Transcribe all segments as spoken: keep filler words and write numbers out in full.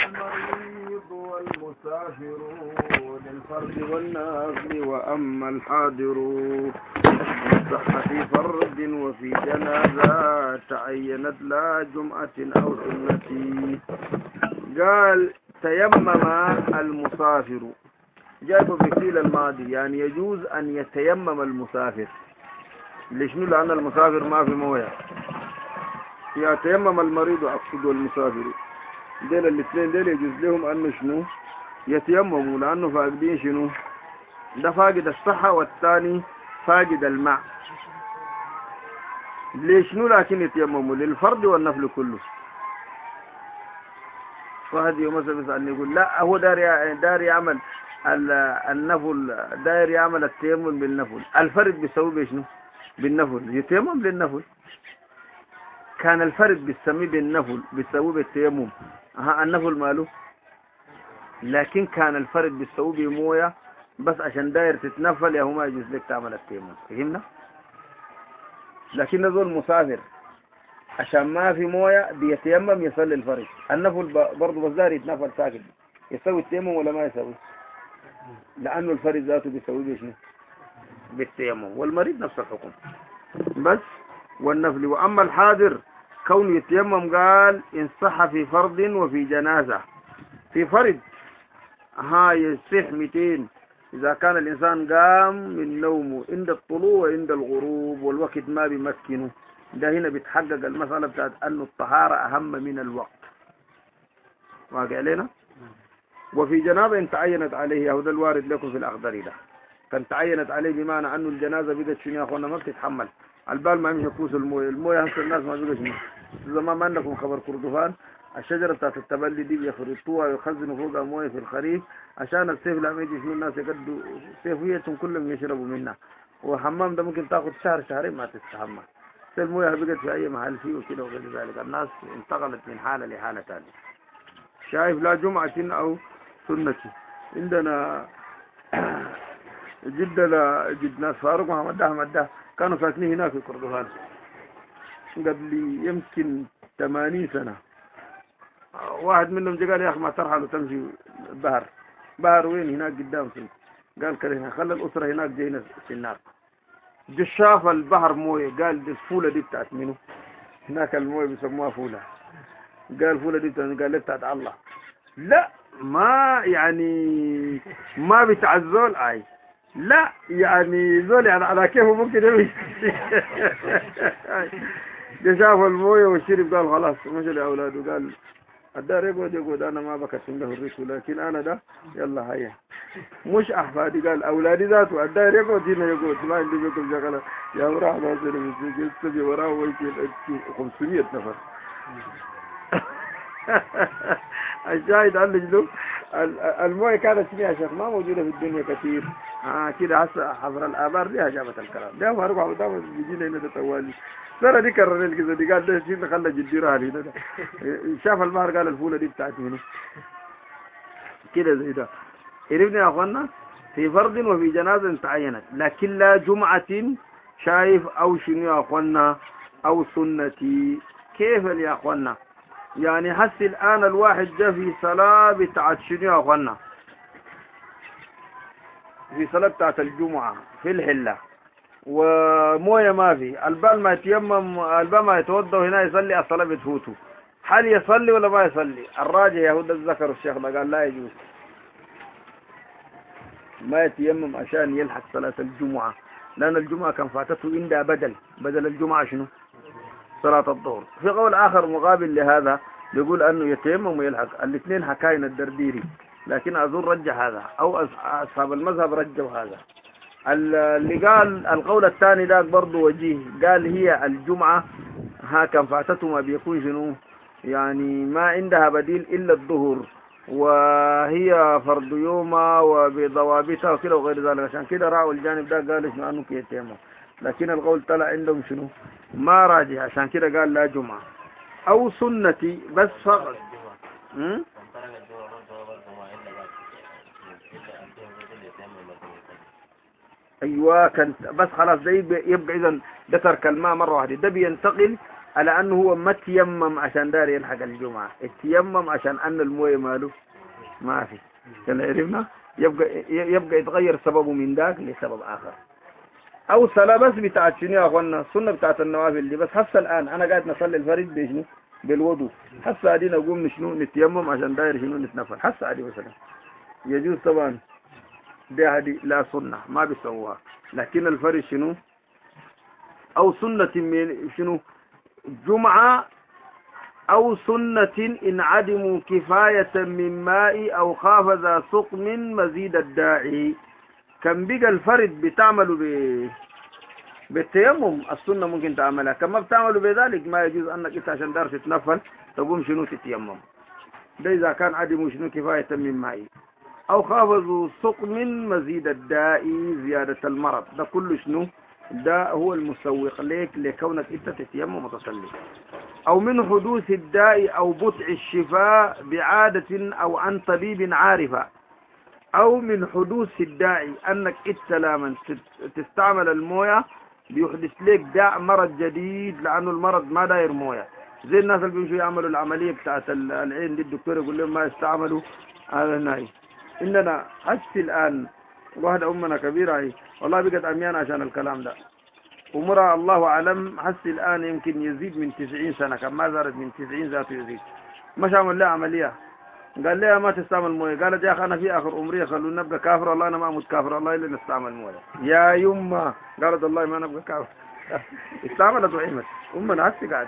المريض والمسافر للفرد والنافل وأما الحاضر صح في فرد وفي جنازة تعينت لا جمعة أو سنة. قال تيمم المسافر، جاء في الفعل الماضي، يعني يجوز أن يتيمم المسافر. ليش؟ لأن المسافر ما في مويه. يتيمم المريض أقصد والمسافر، ديل الاثنين ديل يجوز لهم أنه شنو يتيمموا، لأنه فاقدين شنو؟ ده فاقد الصحة والثاني فاقد الماء. ليش شنو؟ لكن يتيمموا للفرد والنفل كله. فهذا يوم مثلا يقول لا هو دار دار يعمل النفل، داير يعمل التيمم بالنفل، الفرد بيسوي بشنو؟ بالنفل، يتيمم للنفل. كان الفرد بيسميه بالنفل بيسوي بالتيمم، ها النفل ماله. لكن كان الفرد بيسوي بمويه بس عشان داير تتنفل، يا هو ما يجوز لك تعمل التيمم. فهمنا؟ لكن نزول مسافر عشان ما في مويه بيتيمم يصلي الفرد. النفل برضه بس داير يتنفل ساكت، يسوي التيمم ولا ما يسوي؟ لأنه الفرد ذاته بيسوي بشنو؟ بالتيمم. والمريض نفس الحكم بس. والنفل وأما الحاضر كونه يتيمم، قال إن صح في فرض وفي جنازة. في فرض ها يصح مئتين إذا كان الإنسان قام من نومه عند الطلوع وعند الغروب والوقت ما بيمكنه. ده هنا بتحقق المسألة بتاعت أن الطهارة أهم من الوقت. واقع علينا؟ وفي جنازة إن تعينت عليه، أو ده الوارد لكم في الأخضر ده، كان تعينت عليه بمعنى أنه الجنازة بدأت شنو يا أخوانا ما بتتحمل البال، ما يمشي كوس المويه. المويه هسه الناس ما بيقولوا شنو. زمان ما عندكم خبر كردفان الشجرة بتاعت التبلي دي بيخرطوها ويخزنوا فوقها مويه في الخريف عشان الصيف لما يجي شنو الناس يقدوا صيفيتهم كلهم يشربوا منها. وحمام ده ممكن تاخذ شهر شهرين ما تستحمى. المويه بقت في أي محل فيه وكده وغير ذلك. الناس انتقلت من حالة لحالة ثانية. شايف؟ لا جمعة أو سنة. عندنا جدة جد ناس فاروق محمد ده محمد ده كانوا ساكنين هناك في كردفان قبل يمكن ثمانين سنة. واحد منهم جا قال يا أخي ما ترحل وتمشي البحر. بحر وين؟ هناك قدام سنك. قال كره خلى الأسرة هناك جينا في النار. جشاف البحر مويه، قال دي الفولة دي بتاعت منه؟ هناك المويه بيسموها فولة. قال فولة دي بتاعت، قال لي بتاعت الله. لا ما يعني ما بتعزول اي، لا يعني زول يعني على كيفه ممكن يمشي. شاف المويه وشرب قال خلاص مشى لاولاده. قال الدار يقعد يقعد انا ما بكتم له الريش، لكن انا ده يلا هيا مش احفادي. قال اولادي ذاته الدار يقعد هنا يقعد ما عندي بكم شغله يا وراء ناصر يستبي وراه ويجي خمسمية نفر. الشاهد قال له المويه كانت شنو يا شيخ ما موجوده في الدنيا كثير. اه كده هسه حضر الابار دي جابت الكلام ده. فاروق عبد الله بيجينا هنا تتوالي سنه دي كرر القصه دي. قال ده شيء خلى جدي رالي ده شاف البحر قال الفوله دي بتاعتي هنا كده زي ده. عرفنا يا اخوانا؟ في فرض وفي جنازه تعينت، لكن لا جمعه شايف او شنو يا اخوانا او سنتي. كيف يا اخوانا؟ يعني حس الآن الواحد جاء في صلاة بتاعت شنو يا أخوانا؟ في صلاة بتاعت الجمعة في الحلة وموية ما في، البال ما يتيمم، البال ما يتوضى هنا يصلي الصلاة بتفوته. هل يصلي ولا ما يصلي؟ الراجع يهود الذكر الشيخ ده قال لا يجوز، ما يتيمم عشان يلحق صلاة الجمعة، لأن الجمعة كان فاتته عندها بدل، بدل الجمعة شنو؟ صلاة الظهر. في قول آخر مقابل لهذا يقول أنه يتيمم ويلحق. الاثنين حكاين الدرديري، لكن أظن رجع هذا أو أصحاب المذهب رجوا هذا. اللي قال القول الثاني ذاك برضه وجيه، قال هي الجمعة ها كان فاتته ما بيكون شنو يعني ما عندها بديل إلا الظهر، وهي فرض يومها وبضوابطها وكده وغير ذلك، عشان كده راعوا الجانب ده قال شنو أنه يتيمم. لكن القول طلع عندهم شنو ما راجع، عشان كده قال لا جمعة أو سنتي بس فقط. أيوة كان بس خلاص ده يبقى إذا ده ترك الماء مرة واحدة، ده بينتقل على أنه هو ما تيمم عشان دار يلحق الجمعة، التيمم عشان أن المويه ماله ما في. كان عرفنا يبقى يبقى يتغير سببه من ذاك لسبب آخر. أو صلاة بس بتاعت شنو يا أخوانا؟ السنة بتاعت النوافل دي بس. هسه الآن أنا قاعد نصلي الفريض بشنو؟ بالوضوء. هسه قاعدين نقوم شنو نتيمم عشان داير شنو نتنفل. هسه عادي مثلا يجوز طبعا، دي هذه لا سنة ما بيسووها. لكن الفريض شنو؟ أو سنة من شنو؟ جمعة أو سنة إن عدموا كفاية من ماء أو خاف ذا سقم مزيد الداعي. كان بقى الفرد بتعملوا ب... بالتيمم، السنة ممكن تعملها. كما بتعملوا بذلك ما يجوز أنك إنت عشان دار تتنفل تقوم شنو تتيمم. ده إذا كان عدموا شنو كفاية من ماء أو خاف ذو سقم مزيد الداء زيادة المرض. ده كله شنو؟ ده هو المسوق ليك لكونك انت تتيمم وتصلي. او من حدوث الداء او بطء الشفاء بعادة او عن طبيب عارفة. او من حدوث الداء انك انت لما تستعمل المويه بيحدث لك داء مرض جديد، لانه المرض ما داير مويه. زي الناس اللي بيمشوا يعملوا العملية بتاعت العين دي، الدكتور يقول لهم ما يستعملوا هذا الناي. اننا حتى الان واحدة امنا كبيرة هي والله بقت عميان عشان الكلام ده، عمرها الله اعلم حتى الان يمكن يزيد من تسعين سنة، كان ما زادت من تسعين ذاته يزيد. مش عمل لها عملية، قال لها ما تستعمل مويه. قالت يا اخي انا في اخر عمري خلونا نبقى كافر، والله انا ما اموت كافر الله الا نستعمل مويه. يا يمه قالت والله ما نبقى كافر. استعملت وعمت امنا عكس قاعده.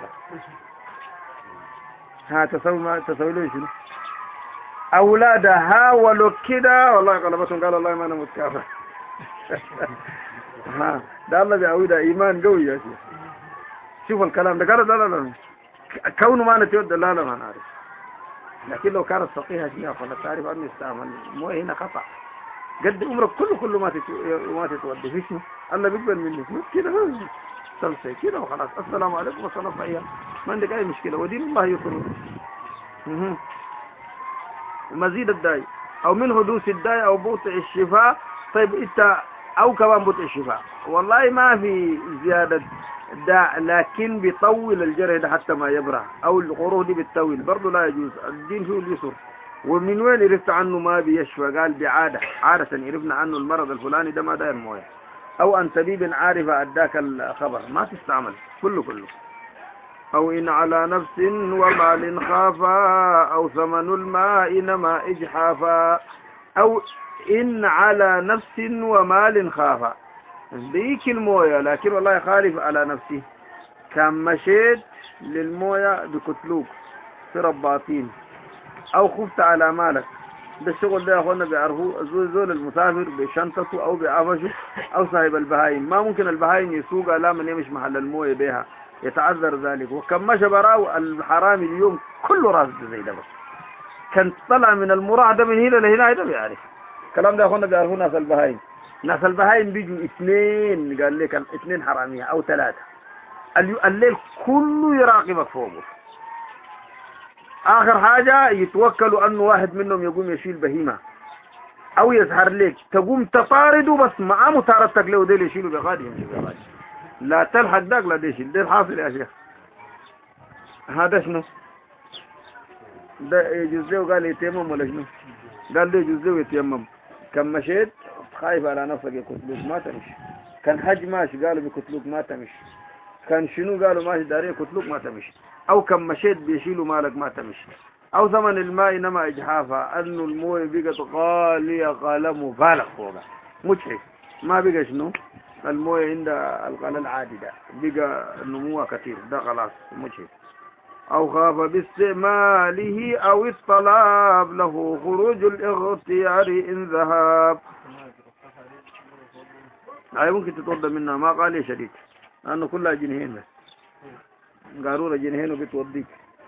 ها تسوي ما تسوي له شنو؟ اولادها ولو كده والله غلبتهم، قال والله ما نموت كافر. ها ده الله بيعودها ايمان قوي يا شيخ. شوف الكلام ده. قالت لا لا لا كونه ما نتود لا لا ما نعرف، لكن لو كانت فقيهة شنو فلا تعرف أن يستعمل مويه هنا خطأ. قد عمرك كله كله ما ما تتودي في شنو؟ الله بيقبل منك كده سلسة كده وخلاص. السلام عليكم والصلاة عليها، ما عندك أي مشكلة، ودين الله يسر. مزيد الداء أو من حدوث الداء أو بطء الشفاء. طيب أنت أو كمان بطء الشفاء والله ما في زيادة داء، لكن بيطول الجرح ده حتى ما يبرح، او الغروه دي بتطول برضه لا يجوز. الدين فيه اليسر. ومن وين عرفت عنه ما بيشفى؟ قال بعادة، عادة عرفنا عنه المرض الفلاني ده ما داير مويه، او ان طبيب عارف اداك الخبر ما تستعمل كله كله. او ان على نفس ومال خافا او ثمن الماء نما اجحافا. او ان على نفس ومال خافا بيك المويه، لكن والله خالف على نفسي. كان مشيت للمويه بكتلوك في رباطين او خفت على مالك. ده الشغل ده يا اخوانا بيعرفوه زول زول المسافر بشنطته او بعفشه او صاحب البهايم. ما ممكن البهايم يسوقها لا من يمشي محل المويه بها، يتعذر ذلك. وكم مشى براو الحرامي اليوم كله راس زي ده، بس كان طلع من المراع ده من هنا لهنا ده بيعرف الكلام ده يا اخوانا. بيعرفوه ناس البهايم. ناس البهايم بيجوا اثنين، قال لك اثنين حرامية او ثلاثة، الليل كله يراقبك فوقه. اخر حاجة يتوكلوا انه واحد منهم يقوم يشيل بهيمة او يظهر لك تقوم تطارده، بس مع مطاردتك له ديل يشيلوا بغادي يمشي بغادي، لا تلحق داك لا دي يشيل. ده الحاصل يا شيخ. هذا شنو؟ ده يجوز له قال يتيمم ولا شنو؟ قال ده يجوز له يتيمم. كم مشيت خايف على نفسك يقتلوك ما تمشي. كان حج ماشي قالوا بيقتلوك ما تمشي. كان شنو قالوا ماشي داري يقتلوك ما تمشي. او كم مشيت بيشيلوا مالك ما تمشي. او ثمن الماء نما اجحافا، انه المويه بقت غاليه غاله مبالغ فوقها مجحف. ما بقى شنو المويه عند الغلاء العادي ده، بقى نموها كثير ده خلاص مجحف. او خاف باستعماله او الطلب له خروج الاغتيار ان ذهب. هاي ممكن تتوضى منها، ما قال لي شديد لانه كلها جنيهين بس، قارورة جنيهين وبتوضيك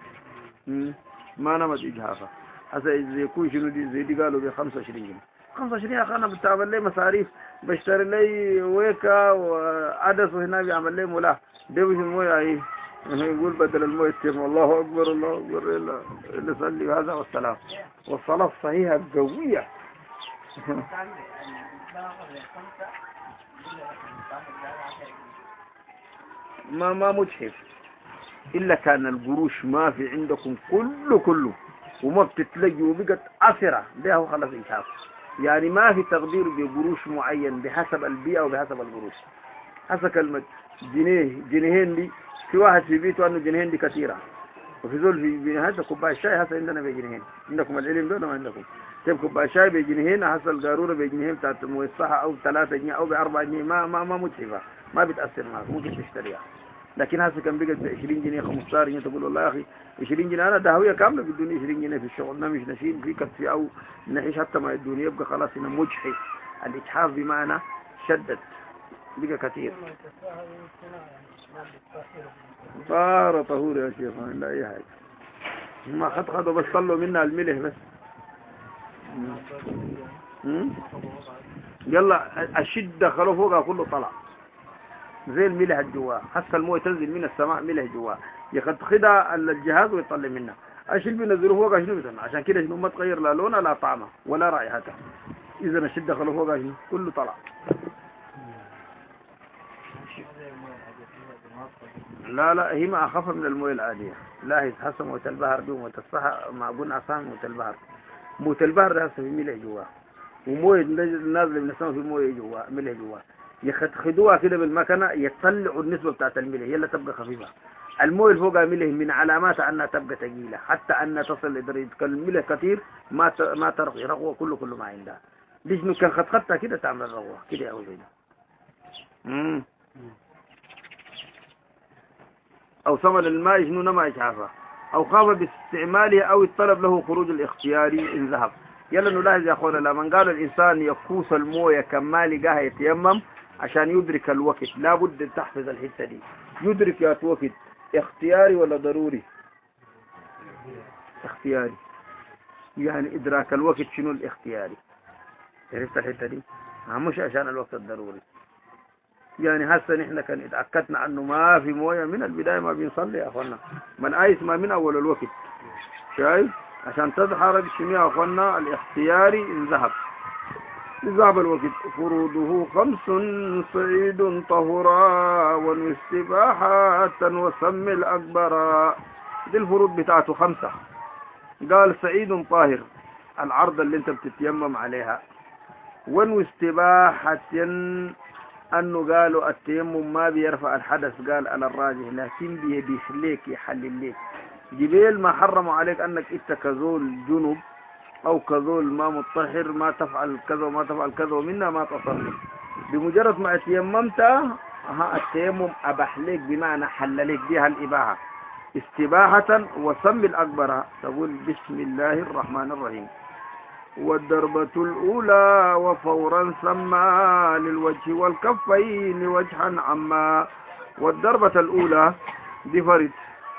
ما نمت اجهافها. هسه زي كوي شنو دي زي دي قالوا ب خمسة وعشرين جنيه. خمسة وعشرين يا اخي انا بتعمل لي مصاريف، بشتري لي ويكا وعدس وهنا بيعمل لي ملا ده مش المويه اهي. يقول بدل المويه تيم الله اكبر الله اكبر الا اللي صلي هذا والسلام. والصلاه الصحيحه قويه. ما ما مجحف إلا كان القروش ما في عندكم كله كله وما بتتلقي وبقت أسرة بها خلاص إجهاف. يعني ما في تقدير بقروش معين بحسب البيئة وبحسب القروش. حسب كلمة جنيه جنيهين دي في واحد في بيته أنه جنيهين دي كثيرة، وفي ذول في بنهاية كوباية الشاي هسه عندنا بجنيهين. عندكم العلم ده ما عندكم؟ طيب كوباية شاي بجنيهين هسه القارورة بجنيهين بتاعت موسعة أو ثلاثة جنيه أو بأربعة جنيه ما ما ما متعبة، ما بتأثر معك، ممكن تشتريها. لكن هسه كان بقت ب عشرين جنيه خمستاشر جنيه تقول والله يا أخي عشرين جنيه أنا دهوية كاملة بدوني عشرين جنيه في الشغل، نمش نشيل في كتفي أو نعيش حتى ما يدوني يبقى خلاص هنا مجحف. الإجحاف بمعنى شدد بقى كثير. طار طهور يا شيخ لا أي حاجة ما خد خدوا بس طلوا منا الملح بس. مم. يلا الشدة خلوا فوقها كله طلع زي الملح الجواه. حتى المويه تنزل من السماء ملح جواه ياخد خدها الجهاز ويطلع منها. ايش اللي بينزلوه فوقها شنو بيسمع؟ عشان كده شنو ما تغير لا لونها لا طعمها ولا رائحتها. اذا الشدة خلوا فوقها شنو كله طلع. لا لا هي ما أخف من المويه العادية. لا هي تحسن مويه البحر دي ومويه الصحراء ما قلنا أصلا مويه البحر. مويه البحر ده في ملح جواه ومويه نازله من السماء في مويه جواه ملح جواه. يخدوها كده بالمكنه يطلعوا النسبه بتاعت الملح يلا تبقى خفيفه. المويه اللي فوقها ملح من علاماتها انها تبقى ثقيله حتى انها تصل لدرجه الملح كثير ما ما ترقي رغوه كله كله ما عندها. ليش انه كان خدتها كده تعمل رغوه كده يا ولدي. امم أو ثمن الماء شنو نما يشعفه أو خاف باستعماله أو الطلب له خروج الاختياري إن ذهب. يلا نلاحظ يا أخوانا لما قال الإنسان يكوس الموية كما لقاها يتيمم عشان يدرك الوقت لابد تحفظ الحتة دي. يدرك يا وقت اختياري ولا ضروري؟ اختياري. يعني إدراك الوقت شنو الاختياري؟ عرفت الحتة دي؟ مش عشان الوقت الضروري. يعني هسه نحن كان اتأكدنا انه ما في مويه من البداية ما بنصلي يا اخوانا. من آيس ما من اول الوقت شايف عشان تظهر شنو يا اخوانا الاختياري ان ذهب. ذهب الوقت. فروضه خمس صعيد طهرا واستباحة وسم الأكبر. دي الفروض بتاعته خمسة. قال سعيد طاهر العرض اللي انت بتتيمم عليها. واستباحة أنه قالوا التيمم ما بيرفع الحدث قال على الراجح لكن بيخليك يحلل لك. جبيل ما حرموا عليك أنك إنت كذول جنوب أو كذول ما مطهر ما تفعل كذا وما تفعل كذا ومنها ما تصلي. بمجرد ما تيممت ها التيمم أباح لك بمعنى حل لك بها الإباحة. استباحة وسم الأكبر تقول بسم الله الرحمن الرحيم. والضربة الأولى وفورا سمى للوجه والكفين وجها عما. والضربة الأولى دي فرد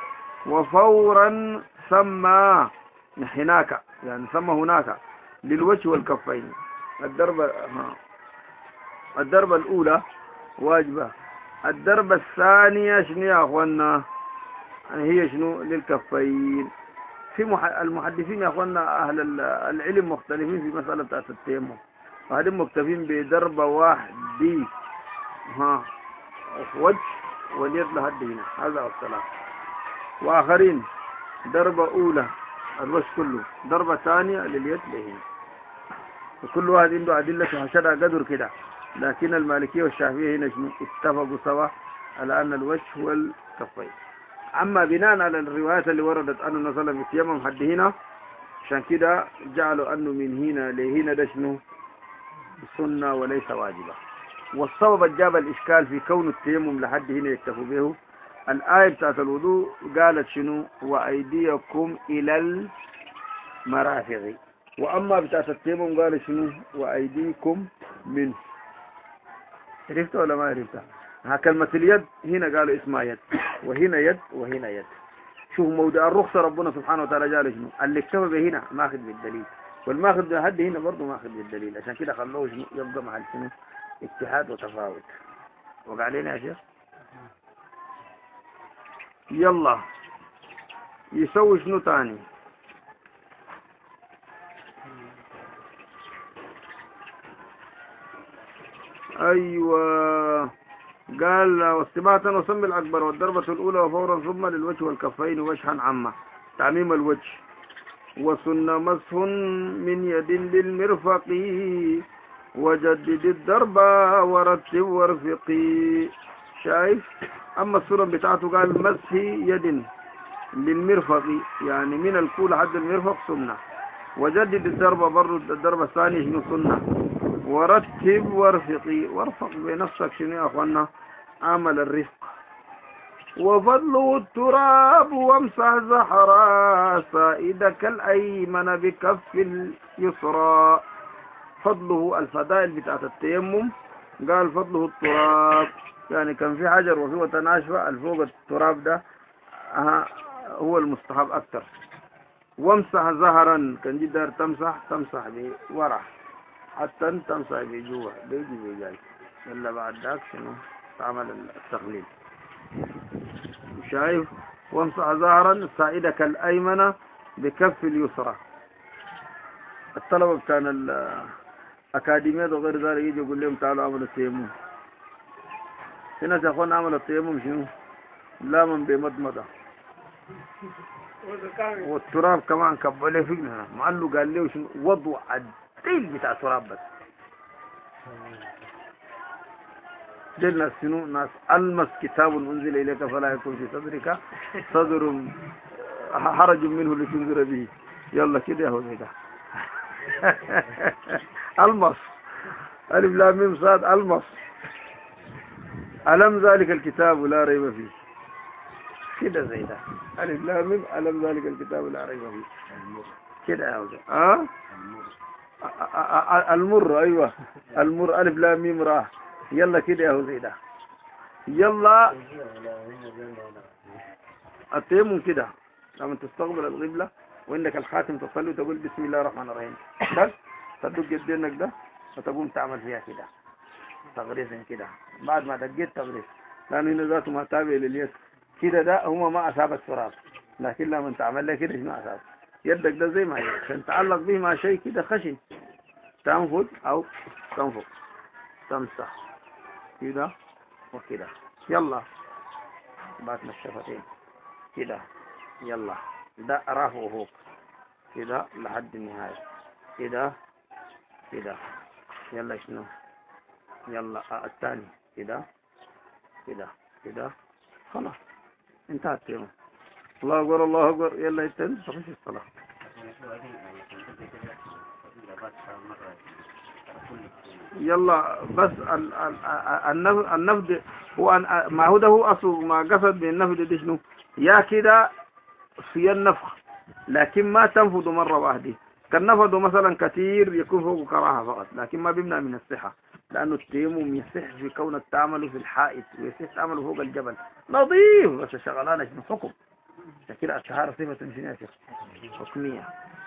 وفورا سمى هناك يعني سمى هناك للوجه والكفين. الضربة الضربة الأولى واجبة. الضربة الثانية شنو يا أخوانا هي شنو للكفين. في المحدثين يا اخوانا اهل العلم مختلفين في مسألة بتاعت التيمم. وهذين مكتفين بضربة واحد دي ها وجه واليد لحد هنا هذا هو السلام. واخرين ضربة اولى الوجه كله ضربة ثانية لليد لهنا. وكل واحد عنده ادلة حشرها قدر كده. لكن المالكية والشافعية هنا شنو اتفقوا سوا على ان الوجه والكفين. أما بناء على الروايات اللي وردت أنه النبي صلى الله عليه وسلم يتيمم حد هنا عشان كده جعلوا أنه من هنا لهنا ده شنو سنة وليس واجبة. والسبب جاب الإشكال في كون التيمم لحد هنا يكتفوا به الآية بتاعت الوضوء قالت شنو وأيديكم إلى المرافق. وأما بتاعت التيمم قال شنو وأيديكم منه. عرفت ولا ما عرفت؟ ها كلمة اليد هنا قالوا اسمها يد وهنا يد وهنا يد. شوف موضع الرخصة ربنا سبحانه وتعالى قال شنو اللي اكتفى به هنا ماخذ بالدليل والماخذ بهد هنا برضه ماخذ بالدليل. عشان كده خلوه شنو يبقى محل شنو اتحاد وتفاوت. وقع علينا يا شيخ. يلا يسوي شنو تاني. ايوه قال واستباحة وسم الأكبر والضربة الأولى وفورا ثم للوجه والكفين وجها عامة تعميم الوجه. وسن مسح من يد للمرفق وجدد الضرب ورتب وارفقي. شايف؟ أما السنن بتاعته قال مسح يد للمرفق يعني من الكول حد المرفق سنة، وجدد الضرب برضو الضرب الثاني شنو سنة، ورتب وارفقي وارفق بنفسك شنو يا أخوانا عمل الرفق. وفضله التراب وامسح زحرا سائدك الأيمن بكف اليسرى. فضله الفضائل بتاعت التيمم قال فضله التراب يعني كان في حجر وفي وتناشفة الفوق التراب ده هو المستحب أكثر. وامسح زهرا كان جدار تمسح تمسح بورع حتى تمسح بجوع بيجي بيجي إلا بعد ذاك شنو تعمل التخليل. شايف؟ وامسح زهرا سائدك الأيمن بكف اليسرى. الطلبة كان الأكاديميات وغير ذلك يجي يقول لهم تعالوا عملوا التيمم. هنا يا أخوان عمل التيمم شنو؟ لا من بمضمضة والتراب كمان كبله فينا معلو قال له شنو وضع الديل بتاع التراب بس. دل ناس شنو ناس المس كتاب انزل اليك فلا يكون في صدرك صدر حرج منه لتنذر به. يلا كده يا هو ده المس الف لام ميم صاد المس ألم ذلك الكتاب لا ريب فيه كده زي ده ألف لام ميم ألم ذلك الكتاب لا ريب فيه كده يا ولد اه المر ايوه المر ألف لام ميم را. يلا كده يا زي ده. يلا التيمم كده لما تستقبل القبلة وعندك الخاتم تصلي وتقول بسم الله الرحمن الرحيم بس تدق يدينك ده وتقوم تعمل فيها كده تغريز كده بعد ما دقيت تغريز لأنه هنا ذاته ما تابع لليد كده ده هما ما أصاب التراب لكن لما تعمل له كده شنو أصاب يدك ده زي ما هي عشان تعلق به مع شيء كده خشن تنفض أو تنفض تمسح كده وكده. يلا بعدنا الشفتين كده. يلا ده رافعه فوق كده لحد النهاية كده كده. يلا شنو يلا الثاني كده كده كده خلاص انتهت يوم. الله أكبر الله أكبر. يلا يتم تخش الصلاة. يلا بس النفد هو ما هو ده هو أصل ما قصد بالنفد دي شنو يا كده في النفخ لكن ما تنفض مرة واحدة. كان نفض مثلا كثير يكون فوق كراهة فقط لكن ما بيمنع من الصحة لأنه التيمم يصح في كون التعمل في الحائط ويصح تعمل فوق الجبل نظيف بس شغلانة شنو حكم كده الشهارة صفة شنو حكمية.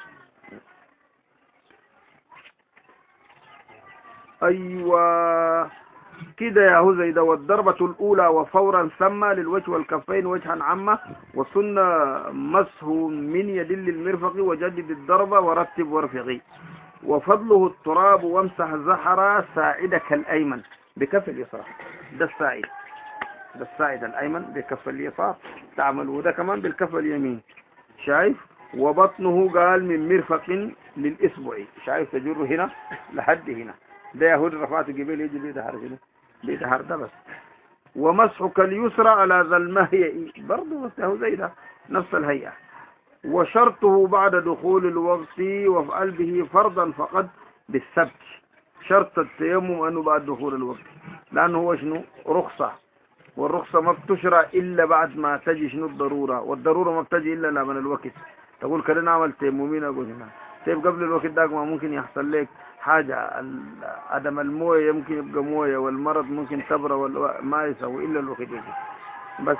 أيوة كده يا هو زي ده. والضربة الأولى وفورا ثم للوجه والكفين وجها عامة وسنة مسح من يدل المرفق وجدد الضربة ورتب وارفقي. وفضله التراب وامسح زحرا ساعدك الأيمن بكف اليسرى. ده الساعد ده الساعد الأيمن بكف اليسار تعمل وده كمان بالكف اليمين. شايف؟ وبطنه قال من مرفق للإسبوع. شايف تجر هنا لحد هنا ده يهود رفعت جبال يجي بيدهر شنو بيدهر ده بس. ومسحك اليسرى على ذا المهيئ برضه بس هو زي ده نفس الهيئة. وشرطه بعد دخول الوقت وافعل به فرضا فقط بالسبت. شرط التيمم أنه بعد دخول الوقت لأنه هو شنو رخصة والرخصة ما بتشرع إلا بعد ما تجي شنو الضرورة والضرورة ما بتجي إلا لمن الوقت. تقول كده نعمل تيممين أقول هنا طيب قبل الوقت ده ما ممكن يحصل لك حاجة عدم الموية يمكن يبقى موية والمرض ممكن تبرى ما يسوي إلا الوقت يجي بس.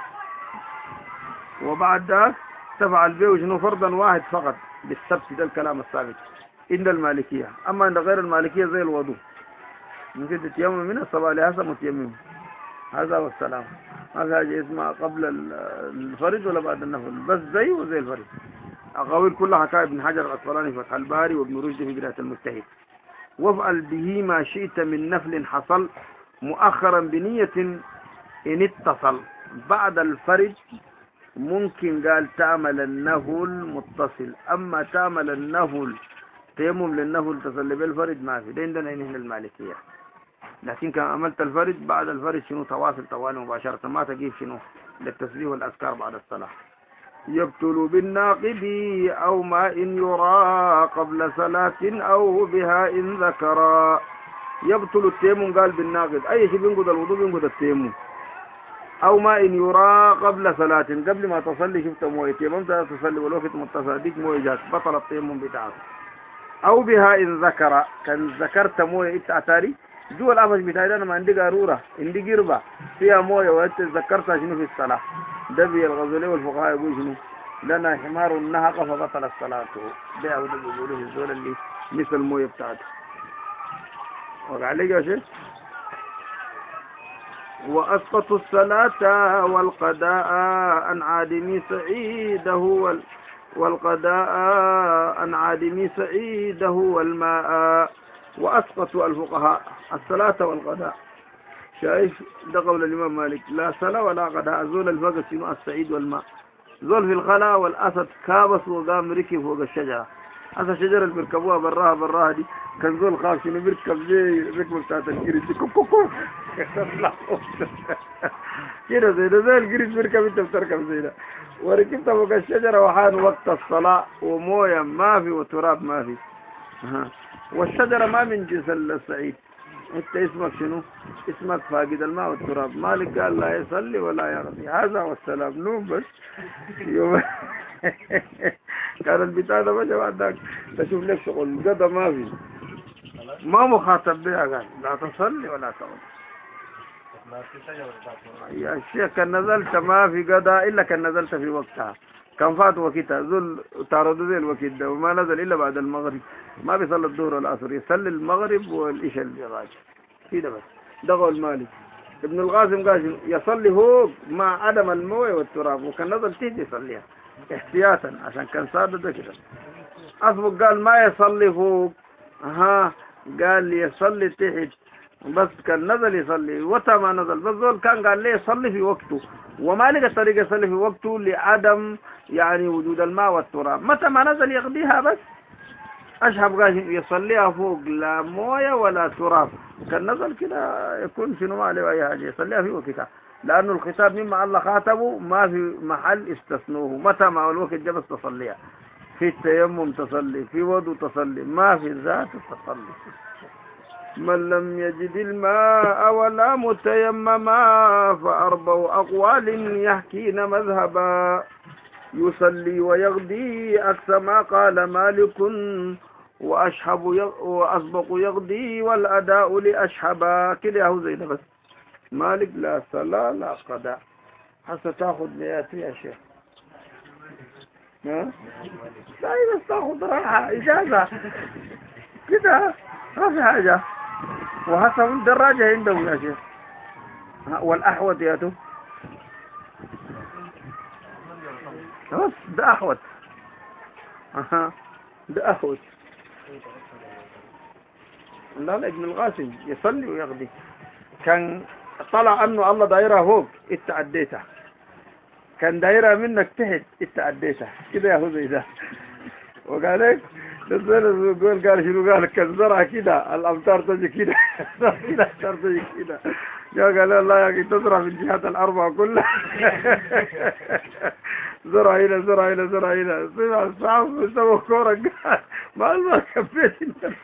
وبعد ذلك تفعل به شنو فرضا واحد فقط بالسبت. ده الكلام الثابت عند المالكية. أما عند غير المالكية زي الوضوء ممكن تتيمم من الصباح لهذا متيمم هذا والسلام ما في حاجة اسمها قبل الفرج ولا بعد النفل بس زي وزي الفرج. أقاويل كلها حكاية ابن حجر الأسقلاني فتح الباري وابن رشد في بداية المجتهد. وافعل به ما شئت من نفل حصل مؤخرا بنية إن اتصل بعد الفرد ممكن قال تعمل النفل متصل، أما تعمل النفل تيمم للنفل تصلي بالفرد ما في، ده عندنا هنا المالكية. لكن كان عملت الفرد بعد الفرد شنو تواصل طوال مباشرة، ما تجيب شنو للتسبيح والأذكار بعد الصلاة. يبتل بالناقض أو ماء يرى قبل صلاة أو بها إن ذكر. يبطل التيمم قال بالناقض، أي شيء بينقض الوضوء بينقض التيمم. أو ماء يرى قبل صلاة، قبل ما تصلي شفت مويه تيمم تصلي والوقت متصل بك مويه جات بطل التيمم بتاعك. أو بها إن ذكر، كان ذكرت مويه إنت أتاري جوا الأفش بتاعي أنا ما عندي قارورة عندي قربة فيها مويه وأنت ذكرتها شنو في الصلاة. دبي الغزولي والفقهاء يقول شنو لنا حمار نهق فبطل الصلاة. ده أو ده بيقولوا في الزول اللي مثل المويه بتاعته. وقع عليك يا شيخ. وأسقط الصلاة والقضاء عن عادم سعيده وال والقضاء عن عادم سعيده والماء. وأسقط الفقهاء الصلاة والقضاء. شايف ده قول الإمام مالك، لا صلاة ولا قضاء. زول الفقس شنو السعيد والماء. زول في الخلاء والأسد كابس وقام ركب فوق الشجرة. هذا الشجرة اللي بيركبوها براها براها دي كان زول خاف شنو بيركب زي ركبة بتاعت الجريس دي كوك كوك كوك كده زي ده زي الجريس بيركب انت بتركب زي ده. وركبت فوق الشجرة وحان وقت الصلاة ومويه ما في وتراب ما في. ها. والشجرة ما من جنس السعيد. انت اسمك شنو؟ اسمك فاقد الماء والتراب. مالك قال لا يصلي ولا يرضي. هذا والسلام نوم بس. يوم كان البتاع ده ما بعد ذاك تشوف لك شغل قضى ما في، ما مخاطب بها. قال لا تصلي ولا تقضي يا شيخ. كان نزلت ما في قضاء الا كان نزلت في وقتها، كان فات وقتها زول تعرضوا زي الوقت ده وما نزل الا بعد المغرب. ما بيصلي الظهر والعصر، يصلي المغرب والعشاء الجراج كده بس. ده قول مالك. ابن القاسم قال يصلي هو مع عدم المويه والتراب، وكان نزل تيجي يصليها احتياطا عشان كان صادق ده كده. أسبق قال ما يصلي فوق، ها قال يصلي تحت بس. كان نزل يصلي وتا ما نزل بس. دول كان قال لي يصلي في وقته وما لقى طريقة يصلي في وقته لعدم يعني وجود الماء والتراب. متى ما نزل يقضيها بس. أشهب قال يصليها فوق لا مويه ولا تراب. كان نزل كده يكون شنو ما عليه أي حاجة يصليها في وقتها، لأنه الخطاب مما الله خاطبه ما في محل استثنوه. متى ما الوقت جبس تصليها. في التيمم تصلي، في وضوء تصلي، ما في ذات تصلي. من لم يجد الماء ولا متيمما فأربع أقوال يحكين مذهبا. يصلي ويغدي أكثر ما قال مالك، وأشحب وأسبق يغدي والأداء لأشحبا. كده هو زي ده بس. مالك لا صلاة لا قضاء. حتى تاخذ مئات يا شيخ. ها؟ لا بس تاخذ راحة إجازة كده ما في حاجة. وحسب الدراجة عندهم يا شيخ. والأحوط يا تو بس ده أحوط. أها ده أحوط. لا لا ابن القاسم يصلي ويغدي. كان طلع أنه الله دايرها فوق انت عديتها، كان دايرها منك تحت انت عديتها كده يا هو زي ده. وقال لك نزل يقول قال شنو قال كزرع كده الأمطار تجي كده كده الأمطار تجي كده. يا قال الله يا أخي تزرع في الجهات الأربعة كلها. زرع هنا زرع هنا زرع هنا. سمع الصعب سوى كورة قال ما ما كفيت انت.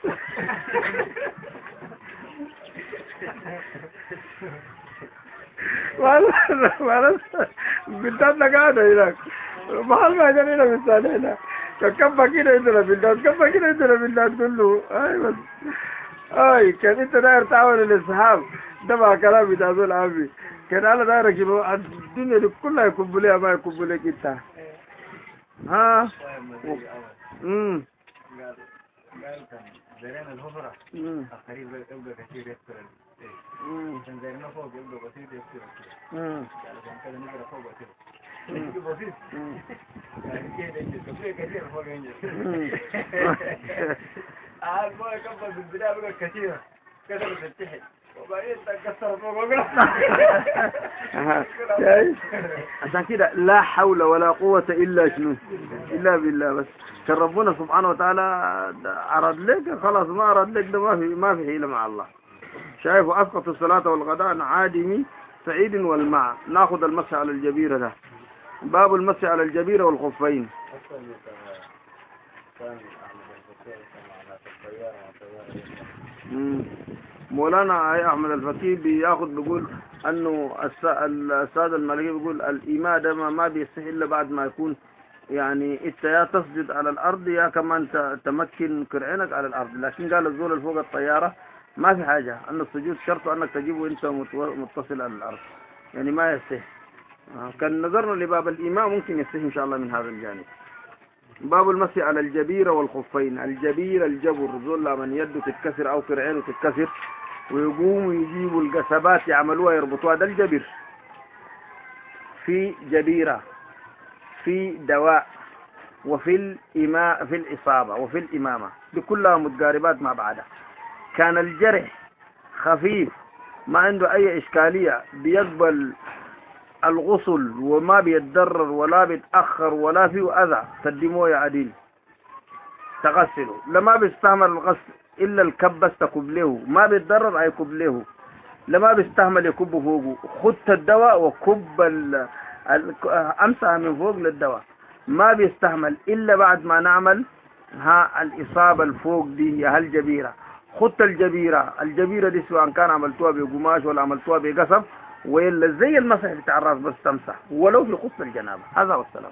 معلش بنتنا قاعدة هناك محل ما جاني هنا بالسال هنا كفا كده عندنا بنتات كفا كده عندنا بنتات كله. اي بس اي كان انت داير تعاون الاسحاب ده مع كلام بتاع زول عمي. كان انا داير شنو الدنيا دي كلها يكب ليها ما يكب لك انت. ها امم قال كان زرعنا الهفرة القريب يبقى كثير يكثر. كان زرعنا فوق يبقى بسيط يكثر. قال كان كذا نقرأ فوق بسيط. يبقى بسيط. يعني كده ينجز كثير كثير فوق ينجز. آه ما يكبر بالبداية بقى كثيرة كثر تتحد عشان كده لا حول ولا قوة إلا شنو إلا بالله. بس كان ربنا سبحانه وتعالى عرض لك خلاص، ما عرض لك ده ما في ما في حيلة مع الله. شايف أسقط الصلاة والغداء عادمي سعيد والمع. ناخذ المسح على الجبيرة ده، باب المسح على الجبيرة والخفين. مولانا اي احمد الفقيه بياخذ بيقول انه الساده المالكي بيقول الإيماء ده ما بيصح الا بعد ما يكون يعني انت يا تسجد على الارض يا كمان تمكن كرعينك على الارض. لكن قال الزول اللي فوق الطياره ما في حاجه، ان السجود شرط انك تجيبه انت متصل على الارض، يعني ما يصح. كان نظرنا لباب الإيماء ممكن يصح ان شاء الله من هذا الجانب. باب المسح على الجبيرة والخفين. الجبير الجبر زول من يده تتكسر او كرعينه تتكسر ويقوموا يجيبوا القصبات يعملوها يربطوها، ده الجبر. في جبيرة، في دواء، وفي الإماء، في الإصابة، وفي الإمامة، دي كلها متقاربات مع بعضها. كان الجرح خفيف ما عنده أي إشكالية بيقبل الغسل وما بيتضرر ولا بيتأخر ولا فيه أذى، تقدموه يا عديل تغسله. لما بيستعمل الغسل إلا الكب بس تكب له، ما بيتضرر أي كب له. لما بيستعمل يكب فوقه، خدت الدواء وكب أمسح من فوق للدواء. ما بيستعمل إلا بعد ما نعمل ها الإصابة الفوق دي يا هالجبيرة. خدت الجبيرة، الجبيرة دي سواء كان عملتوها بقماش ولا عملتوها بقصب ولا زي المسح بتاع الراس بس تمسح ولو في خص الجنابة. هذا والسلام.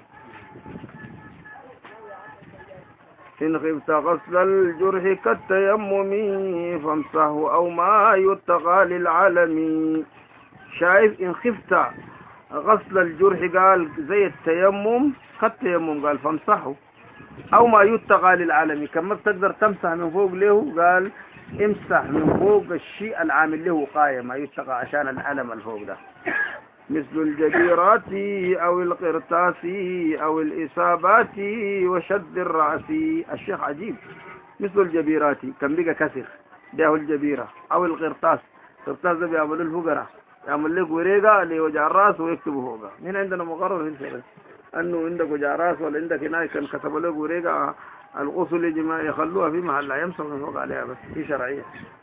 إن خفت غسل الجرح كالتيمم فامسحه أو ما يتقى للعالم. شايف إن خفت غسل الجرح قال زي التيمم كالتيمم قال فامسحه أو ما يتقى للعالم. كما تقدر تمسح من فوق له قال امسح من فوق الشيء العامل له وقاية ما يتقى عشان الألم الفوق ده، مثل الجبيرات أو القرطاس أو الإصابات وشد الرأس. الشيخ عجيب. مثل الجبيرات كان بقى كسر ده الجبيرة، أو القرطاس. القرطاس ده بيعملوا الفقرة، يعمل لك ورقة لوجع الراس ويكتبوا فوقها. هنا عندنا مقرر في الشرع أنه عندك وجع راس ولا عندك هناك كان كتبوا لك ورقة الغسل يجمع يخلوها في محل لا يمسح من فوق عليها، بس هي شرعية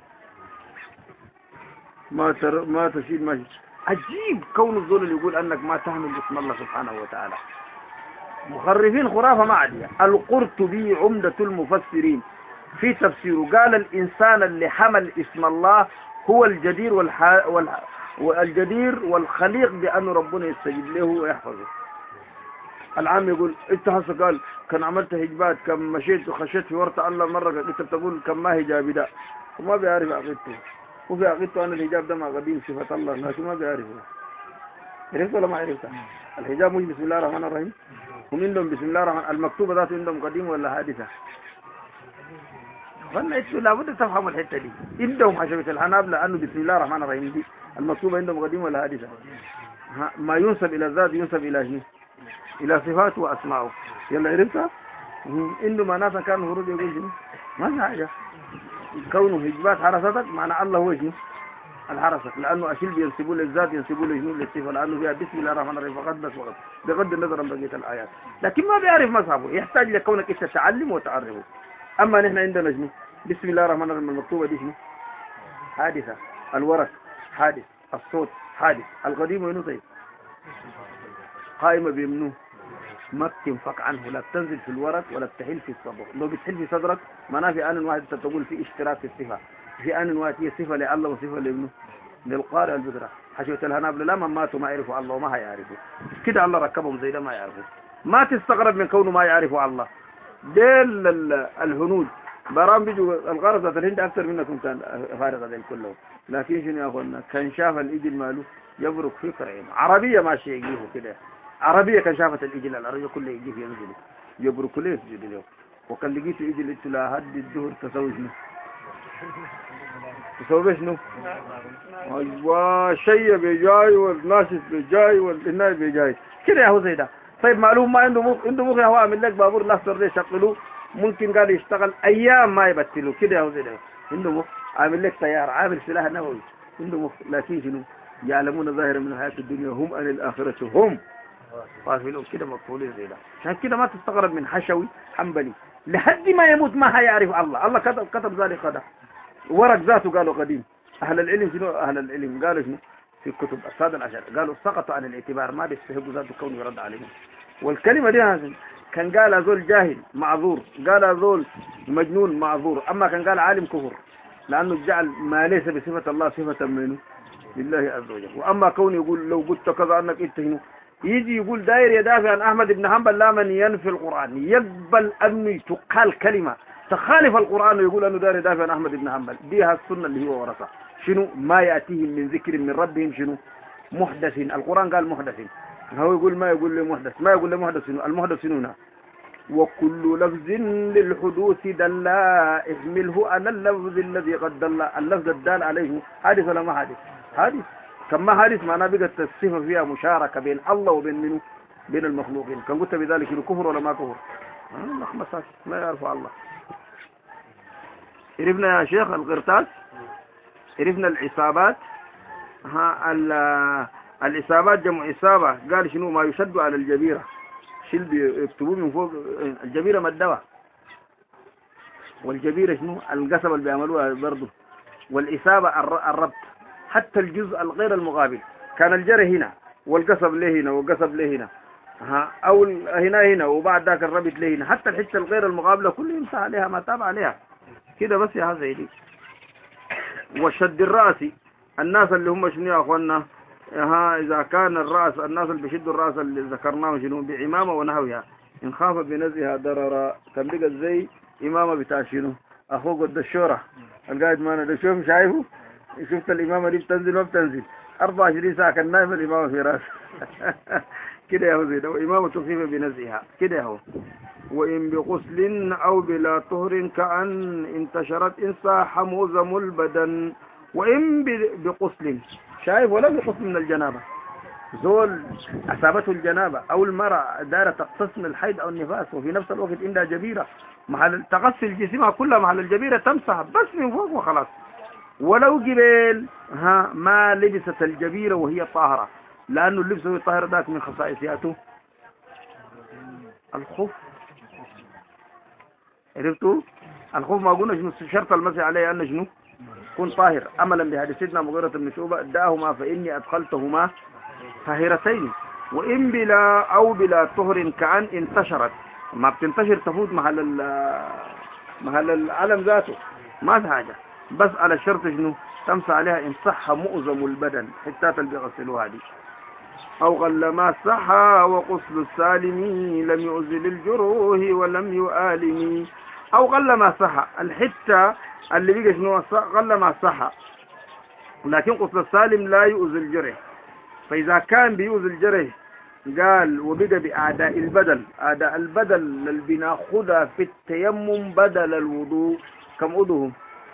ما تر... ما تشيل ماشي. عجيب كون الزول اللي يقول انك ما تحمل اسم الله سبحانه وتعالى. مخرفين خرافة ما عادية. القرطبي عمدة المفسرين في تفسيره قال الإنسان اللي حمل اسم الله هو الجدير والح... وال... والجدير والخليق بأنه ربنا يستجيب له ويحفظه. العام يقول انت هسه قال كان عملت هجبات كم مشيت وخشيت في ورطة الله مرة انت بتقول كم ما هجابي ده وما بيعرف عقيدته، وفي عقيدته أن الحجاب ده ما قديم صفة الله الناس ما بيعرفه. عرفت ولا ما عرفت؟ الحجاب مش بسم الله الرحمن الرحيم، هم عندهم بسم الله الرحمن المكتوبة ذات عندهم قديم ولا حادثة؟ فانا انتوا لابد تفهموا الحتة دي. عندهم حشبة الحنابلة أنه بسم الله الرحمن الرحيم دي المكتوبة عندهم قديم ولا حادثة؟ ما ينسب إلى الذات ينسب إلى شيء إلى صفاته وأسماءه. يلا عرفتها؟ عندما ناس كانوا هروب يقول شنو؟ ما في حاجة. كونه هجبات حرستك معنى الله هو شنو؟ الحرسك، لأنه أشيل بينسبوا للذات ينسبوا له شنو للصفة، لأنه فيها بسم الله الرحمن الرحيم فقط بس وقت بغض النظر عن بقية الآيات. لكن ما بيعرف مذهبه، يحتاج لكونك أنت تعلم وتعرفه. أما نحن عندنا شنو؟ بسم الله الرحمن الرحيم المكتوبة دي شنو؟ حادثة. الورق حادث، الصوت حادث، القديم وينو طيب؟ قائمة بيمنوه ما تنفق عنه، لا بتنزل في الورق ولا بتحل في الصدر. لو بتحل في صدرك معناه في آن واحد تقول في اشتراك في الصفة، في آن واحد هي صفة لله وصفة لابنه للقارئ البدرة. حشوة الهنابلة لما ماتوا ما يعرفوا الله وما هيعرفوا كده، الله ركبهم زي ده ما يعرفوا. ما تستغرب من كونه ما يعرفوا الله. ديل الهنود برام بيجوا الغرب ذات الهند أكثر منكم كان فارغة ذي كلهم. لكن شنو يا أخوانا كان شاف الإجل ماله يبرك في قرعين عربية ماشي يجيه كده، عربية كان شافت الإجل العربية كله يجيه ينزل يبرك له يسجد له. وكان لقيت إجل قلت له هدي الدهر تسوي شنو؟ تسوي شنو؟ أيوة شيء بيجاي والناشف بيجاي والناي بيجاي كده يا هو زي ده. طيب معلوم ما عنده مخ عنده مخ يا هو عامل لك بابور لاستر ده يشغلوه ممكن قال يشتغل أيام ما يبتلوا كده يا هو زي ده. عنده مخ عامل لك سيارة عامل سلاح نووي عندهم مخ لكن شنو يعلمون ظاهرا من الحياة الدنيا هم عن الآخرة هم غافلون كده مقفولين زي ده. عشان كده ما تستغرب من حشوي حنبلي لحد ما يموت ما هيعرف الله. الله كتب كتب ذلك هذا ورق ذاته قالوا قديم. أهل العلم شنو أهل العلم قالوا شنو في الكتب السادة العشر قالوا سقطوا عن الاعتبار ما بيستحقوا ذاته كون يرد عليهم. والكلمة دي كان قال ذول جاهل معذور قال ذول مجنون معذور. أما كان قال عالم كفر لأنه جعل ما ليس بصفة الله صفة منه لله عز وجل. وأما كون يقول لو قلت كذا أنك أنت هنا يجي يقول داير يدافع عن أحمد بن حنبل لا من ينفي القرآن يقبل أن تقال كلمة تخالف القرآن ويقول أنه داير يدافع عن أحمد بن حنبل. دي السنة اللي هو ورثها شنو ما يأتيهم من ذكر من ربهم شنو محدث. القرآن قال محدث هو يقول ما يقول له محدث ما يقول له محدث المحدث هنا. وكل لفظ للحدوث دل احمله على اللفظ الذي قد دل. اللفظ الدال عليه حادث ولا ما حادث حادث. كما حادث معناه بقت الصفة فيها مشاركة بين الله وبين منه بين المخلوقين. كان قلت بذلك كفر ولا ما كفر مخمسات ما يعرف الله. عرفنا يا شيخ القرطاس عرفنا العصابات. ها العصابات جمع عصابة قال شنو ما يشد على الجبيرة شيل بيكتبوه من فوق الجبيرة مدوة. والجبيرة شنو القصب اللي بيعملوها برضه. والإصابة الربط حتى الجزء الغير المقابل كان الجري هنا والقصب له هنا والقصب له هنا ها أو هنا هنا وبعد ذاك الربط له هنا حتى الحتة الغير المقابلة كله يمسح عليها ما تابع عليها كده بس يا هذا دي. وشد الرأس الناس اللي هم شنو يا أخوانا ها إذا كان الرأس الناس اللي بيشدوا الرأس اللي ذكرناه شنو بعمامة ونحوها إن خاف بنزها ضرر كان بقى زي إمامة بتاع شنو أخوه قد الشورة القاعد معنا ده شوف شايفه شفت الإمامة دي بتنزل ما بتنزل أربعة وعشرين ساعة كان نايم الإمامة في رأس كده يا هو زي ده. وإمامة تخيف بنزها كده هو. وإن بغسل أو بلا طهر كأن انتشرت إن صاح موزم البدن. وإن بغسل شايف ولا بغسل من الجنابة زول أصابته الجنابة أو المرأة دارة تقتص من الحيض أو النفاس وفي نفس الوقت عندها جبيرة محل تغسل جسمها كلها محل الجبيرة تمسح بس من فوق وخلاص. ولو جبال ها ما لبست الجبيرة وهي طاهرة لأنه اللبس وهي طاهرة ذات من خصائصياته الخف. عرفتوا الخوف ما قلنا شنو شرط المسح عليه أنه شنو كن طاهر أملا بحديث سيدنا مغيرة بن شعبة اداهما فإني أدخلتهما طاهرتين. وإن بلا أو بلا طهر كأن انتشرت ما بتنتشر تفوت محل محل العلم ذاته ما في حاجة بس على الشرط شنو تمسح عليها إن صح مؤزم البدن حتات اللي بيغسلوها دي. أو غل ما صح وقصل السالم لم يؤذل الجروح ولم يؤالم. أو غل ما صح الحتة اللي بيجي شنو غل ما صح لكن قصل السالم لا يؤذي الجرح. فإذا كان بيؤذي الجرح قال وبقى بأعداء البدل. أعداء البدل اللي بناخدها في التيمم بدل الوضوء كم أدوهم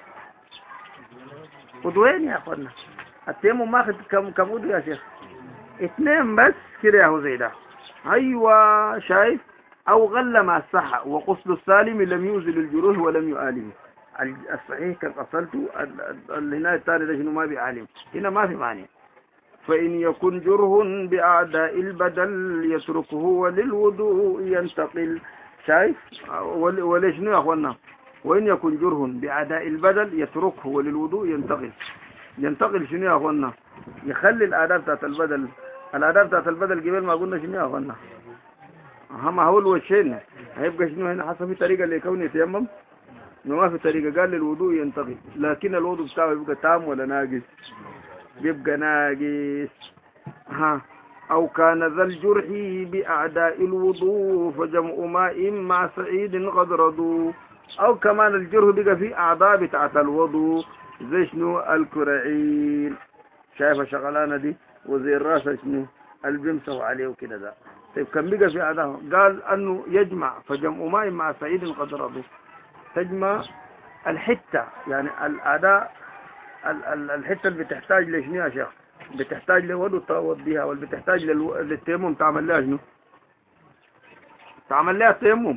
أدوين يا أخوانا التيمم ماخد كم كم أدو يا شيخ اثنين بس كده يا هو زي ده. أيوة شايف. أو غل ما صح وقصد السالم لم يؤذي الجروح ولم يؤالم. الصحيح كان قصلته هنا الثاني ده شنو ما بيعالم هنا ما في معنى. فإن يكن جره بأعداء البدل يتركه وللوضوء ينتقل. شايف وليش نو يا أخوانا. وإن يكن جره بأعداء البدل يتركه وللوضوء ينتقل. ينتقل شنو يا أخوانا يخلي الآداب بتاعت البدل. الآداب بتاعت البدل قبل ما قلنا شنو يا أخوانا أهم هو الوجهين هيبقى شنو هنا حسب في طريقة اللي يكون يتيمم ما في طريقة. قال للوضوء ينتقل لكن الوضوء بتاعه يبقى تام ولا ناقص يبقى ناقص. ها أو كان ذا الجرح بأعداء الوضوء فجمع ماء مع سعيد قد ردوا. أو كمان الجرح بقى في أعضاء بتاعت الوضوء زي شنو الكرعين شايفة شغلانة دي وزي الراس شنو البمسه عليه وكده ده. طيب كم بقى في أعضاء قال أنه يجمع فجمع ماء مع سعيد قد ردوا. تجمع الحتة يعني الأعداء الحتة اللي بتحتاج لشنو يا شيخ بتحتاج لوضوء توديها واللي بتحتاج للتيمم تعمل لها شنو تعمل لها التيمم.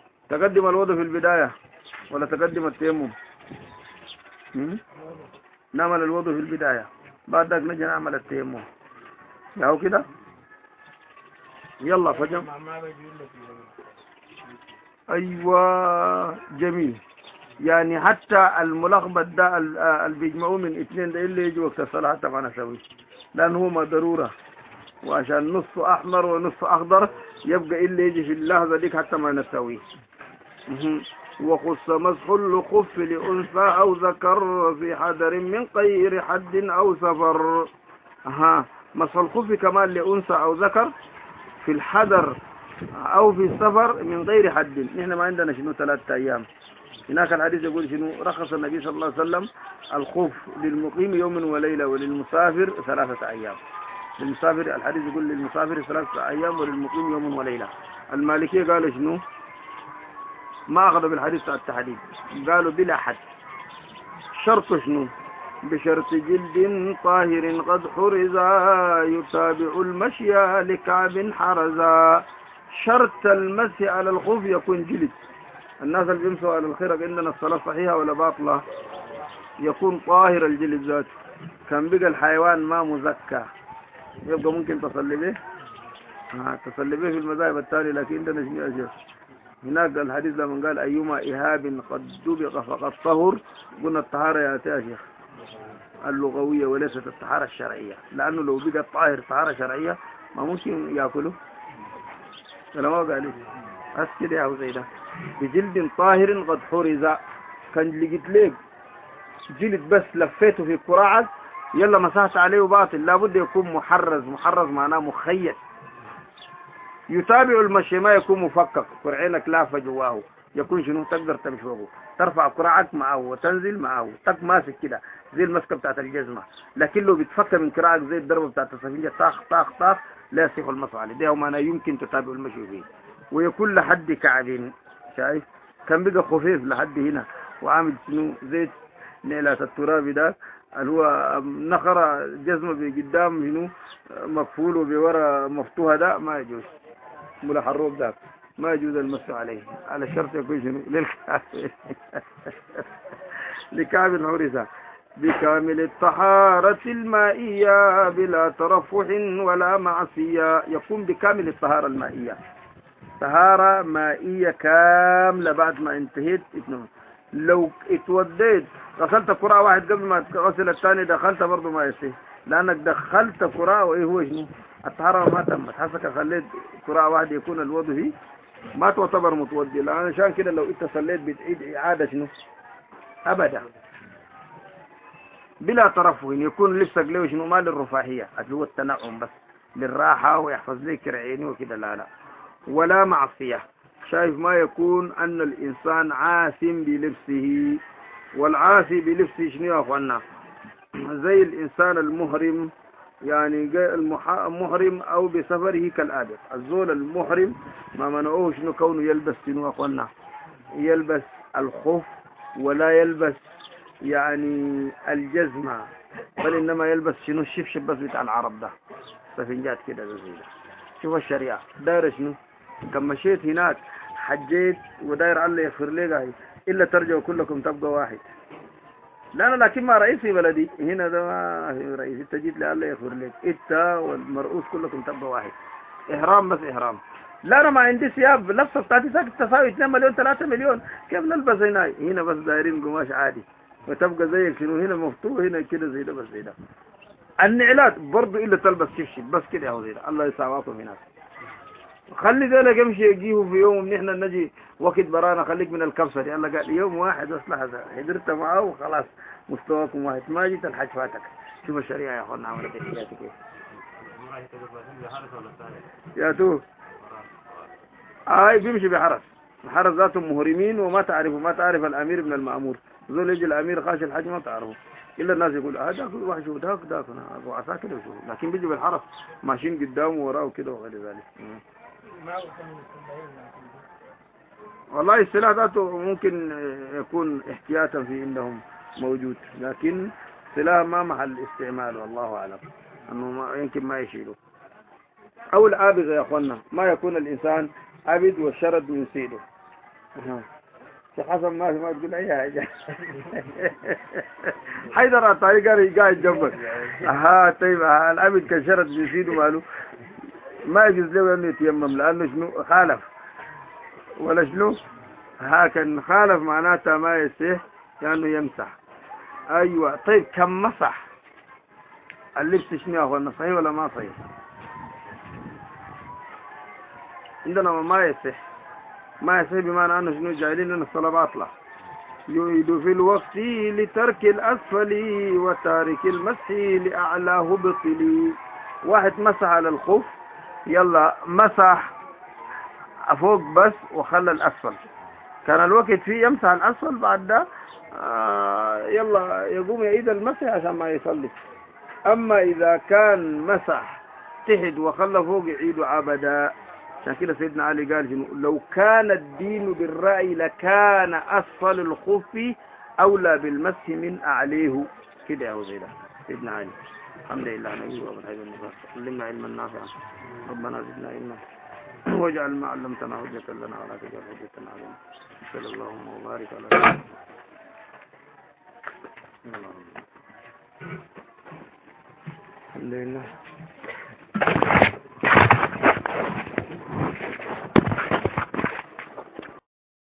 تقدم الوضوء في البداية ولا تقدم التيمم نعمل الوضوء في البداية، بعد ذلك نجي نعمل التيمم. ياهو كده. يلا فجم. ايوه جميل. يعني حتى الملخبط ده اللي بيجمعوه من اثنين ده اللي يجي وقت الصلاة حتى ما نسويه، لأنه هو ما ضرورة، وعشان نصه أحمر ونصه أخضر يبقى اللي يجي في اللحظة ديك حتى ما نسويه. وخص مسح الخف لأنثى أو ذكر في حذر من غير حد أو سفر. ها مسح الخف كمان لأنثى أو ذكر في الحذر أو في السفر من غير حد. نحن ما عندنا شنو ثلاثة أيام. هناك الحديث يقول شنو؟ رخص النبي صلى الله عليه وسلم الخوف للمقيم يوم وليلة وللمسافر ثلاثة أيام. للمسافر الحديث يقول للمسافر ثلاثة أيام وللمقيم يوم وليلة. المالكية قالوا شنو؟ ما أخذوا بالحديث بتاع التحديد، قالوا بلا حد. شرط شنو؟ بشرط جلد طاهر قد حرزا يتابع المشي لكعب حرزا. شرط المسح على الخوف يكون جلد. الناس اللي بيمسوا على الخرق عندنا الصلاة صحيحة ولا باطلة؟ يكون طاهر الجلد ذاته. كان بقى الحيوان ما مزكى يبقى ممكن تصلي به. آه تصلي به في المذاهب التالي، لكن عندنا شنو يا شيخ؟ هناك الحديث لما قال أيما إهاب قد دبق فقد طهر، قلنا الطهارة يا شيخ اللغوية وليست الطهارة الشرعية، لأنه لو بقى طاهر طهارة شرعية ما ممكن يأكله. أنا ما قال لي أسكت يا أبو زيدة. بجلد طاهر قد حرز، كان لقيت لك جلد بس لفيته في كراعك يلا مسحت عليه باطل، لابد يكون محرز. محرز معناه مخيط. يتابع المشي ما يكون مفكك، كرعينك لافة جواه، يكون شنو؟ تقدر تمشي فوقه، ترفع كراعك معه وتنزل معه، تك ماسك كده زي المسكه بتاعت الجزمه. لكن لو بتفك من كراعك زي الضربه بتاعت السفنجه طاخ طاخ طاخ لا يصح المسح عليه. ده معناه يمكن تتابع المشي فيه. ويكون لحد كعب. شايف؟ كان بقى خفيف لحد هنا وعامل شنو؟ زي نيلات التراب ده اللي هو نخرة جزمه بقدام شنو مقفول وبورا مفتوحه، ده ما يجوز. ملا حروب ذاك ما يجوز المسح عليه، على شرط يكون شنو؟ للكعب. لكعب حرزة بكامل الطهارة المائية بلا ترفح ولا معصية. يكون بكامل الطهارة المائية، طهارة مائية كاملة بعد ما انتهيت. لو اتوديت غسلت كرة واحد قبل ما تغسل الثاني دخلت برضه ما يصير، لأنك دخلت كرة وإيه هو شنو؟ الطهارة ما تمت. حسك خليت كرة واحد يكون الوضوء فيه ما تعتبر متودي، لأن عشان كده لو انت صليت بتعيد إعادة شنو؟ أبدا. بلا ترفه، يكون لبسك له شنو؟ ما للرفاهية اللي هو التنعم بس، للراحة ويحفظ لي كرعيني وكده، لا لا. ولا معصية. شايف؟ ما يكون أن الإنسان عاثم بلبسه. والعاثي بلبسه شنو يا أخوانا؟ زي الإنسان المهرم، يعني المحرم أو بسفره كالآبق. الزول المحرم ما منعوه شنو؟ كونه يلبس شنو يا أخوانا؟ يلبس الخف ولا يلبس يعني الجزمة، بل إنما يلبس شنو؟ الشبشب بس بتاع العرب ده، سفنجات كده زي ده. شوف الشريعة داير شنو؟ كم مشيت هناك حجيت وداير الله يغفر لي إلا ترجعوا كلكم تبقى واحد. لا أنا لكن ما رئيس في بلدي هنا ده ما رئيس، انت جيت لي الله يغفر لك، انت والمرؤوس كلكم تبقى واحد. إحرام بس إحرام. لا أنا ما عندي ثياب لبسة بتاعتي ساكت تساوي اثنين مليون ثلاثة مليون، كيف نلبس هنا؟ هنا بس دايرين قماش عادي وتبقى زيك شنو؟ هنا مفتوح هنا كده زي ده بس زي ده. النعلات برضه إلا تلبس شبشب بس كده يا زي ده. الله يسامحكم هناك. خلي ذلك يمشي يجيه في يوم نحن نجي وقت برانا، خليك من الكبسة. الله قال يوم واحد بس لحظة حضرت معه وخلاص مستواكم واحد، ما جيت الحج فاتك. شوف الشريعة يا أخوانا عملت إحياتك كيف. يا تو آي بيمشي بحرس، الحرس ذاتهم مهرمين وما تعرفوا، ما تعرف الأمير من المأمور. زول يجي الأمير خاش الحج ما تعرفه، إلا الناس يقول هذا آه واحد شوف داك داك أبو عساكر وشوف، لكن بيجي بالحرس ماشيين قدامه وراه كده وغير ذلك. والله السلاح ذاته ممكن يكون احتياطا في عندهم موجود، لكن سلاح ما محل استعمال والله أعلم، أنه ما يمكن ما يشيله. أو العابد يا أخوانا، ما يكون الإنسان عبد والشرد من سيده. شيخ حسن ما ما تقول أي حاجة. حيدر عطاري قال قاعد جنبك. ها طيب العبد كشرط بيزيد ماله ما يجوز له أنه يتيمم لأنه شنو خالف ولا شنو ها كان خالف معناتها ما يصح لأنه يمسح. أيوة طيب كم مسح اللبس شنو يا أخوانا صحيح ولا ما صحيح؟ عندنا ما يصح ما يصح بمعنى أنه شنو جايلين لنا الصلاة باطلة. يعيد في الوقت لترك الأسفل وتارك المسح لأعلاه بطلي. واحد مسح على الخف يلا مسح فوق بس وخلى الأسفل كان الوقت فيه يمسح الأسفل بعد ده آه يلا يقوم يعيد المسح عشان ما يصلي. أما إذا كان مسح تحت وخلى فوق يعيد أبدا. عشان كده سيدنا علي قال شنو لو كان الدين بالرأي لكان أسفل الخف أولى بالمسح من أعليه كده يا زيدا سيدنا علي. الحمد لله نبي وابن علمنا علما نافعا ربنا زدنا علما واجعل ما علمتنا حجة لنا ولا تجعل حجة علينا صلى الله وبارك على الحمد لله.